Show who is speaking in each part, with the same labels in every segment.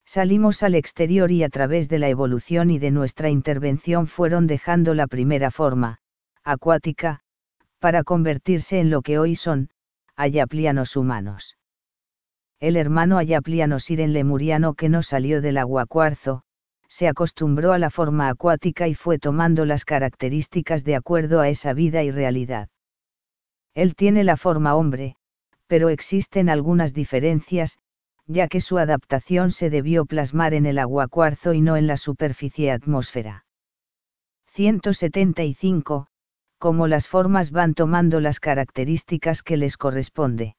Speaker 1: Salimos al exterior y a través de la evolución y de nuestra intervención fueron dejando la primera forma, acuática, para convertirse en lo que hoy son, ayaplianos humanos. El hermano ayapliano Siren Lemuriano, que no salió del agua cuarzo, se acostumbró a la forma acuática y fue tomando las características de acuerdo a esa vida y realidad. Él tiene la forma hombre, pero existen algunas diferencias, ya que su adaptación se debió plasmar en el agua cuarzo y no en la superficie atmósfera. 175. Cómo las formas van tomando las características que les corresponde.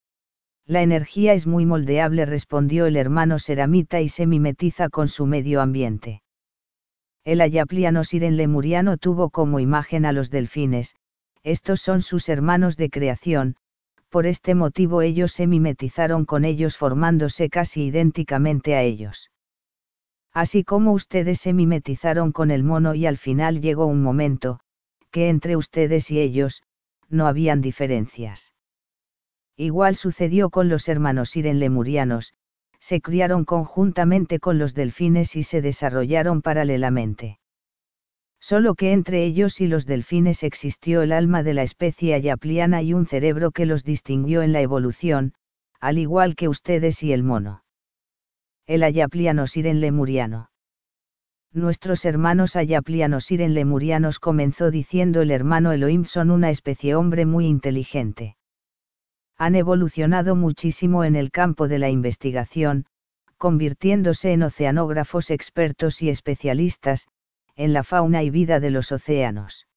Speaker 1: La energía es muy moldeable, respondió el hermano Seramita, y se mimetiza con su medio ambiente. El ayapliano Siren Lemuriano tuvo como imagen a los delfines, estos son sus hermanos de creación, por este motivo ellos se mimetizaron con ellos formándose casi idénticamente a ellos. Así como ustedes se mimetizaron con el mono y al final llegó un momento, que entre ustedes y ellos, no habían diferencias. Igual sucedió con los hermanos Siren Lemurianos, se criaron conjuntamente con los delfines y se desarrollaron paralelamente. Solo que entre ellos y los delfines existió el alma de la especie ayapliana y un cerebro que los distinguió en la evolución, al igual que ustedes y el mono. El ayapliano Siren Lemuriano. Nuestros hermanos ayaplianos Siren Lemurianos, comenzó diciendo el hermano Elohim, son una especie hombre muy inteligente. Han evolucionado muchísimo en el campo de la investigación, convirtiéndose en oceanógrafos expertos y especialistas, en la fauna y vida de los océanos.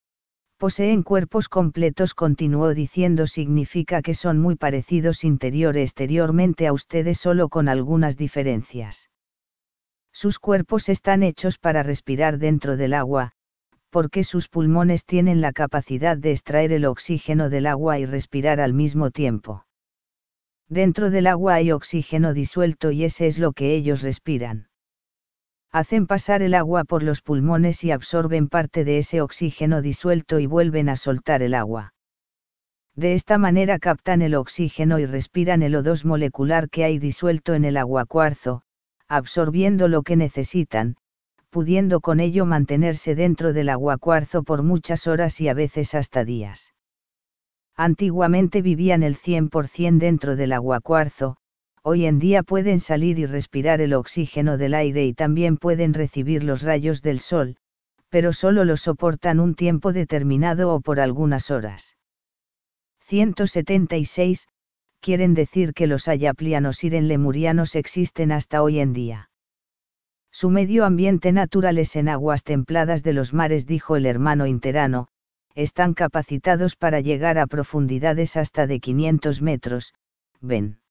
Speaker 1: Poseen cuerpos completos, continuó diciendo, significa que son muy parecidos interior y exteriormente a ustedes, solo con algunas diferencias. Sus cuerpos están hechos para respirar dentro del agua, porque sus pulmones tienen la capacidad de extraer el oxígeno del agua y respirar al mismo tiempo. Dentro del agua hay oxígeno disuelto y ese es lo que ellos respiran. Hacen pasar el agua por los pulmones y absorben parte de ese oxígeno disuelto y vuelven a soltar el agua. De esta manera captan el oxígeno y respiran el O2 molecular que hay disuelto en el agua cuarzo, absorbiendo lo que necesitan, pudiendo con ello mantenerse dentro del agua cuarzo por muchas horas y a veces hasta días. Antiguamente vivían el 100% dentro del agua cuarzo, hoy en día pueden salir y respirar el oxígeno del aire y también pueden recibir los rayos del sol, pero solo lo soportan un tiempo determinado o por algunas horas. 176. Quieren decir que los ayaplianos Siren Lemurianos existen hasta hoy en día. Su medio ambiente natural es en aguas templadas de los mares, dijo el hermano interano, están capacitados para llegar a profundidades hasta de 500 metros, ven.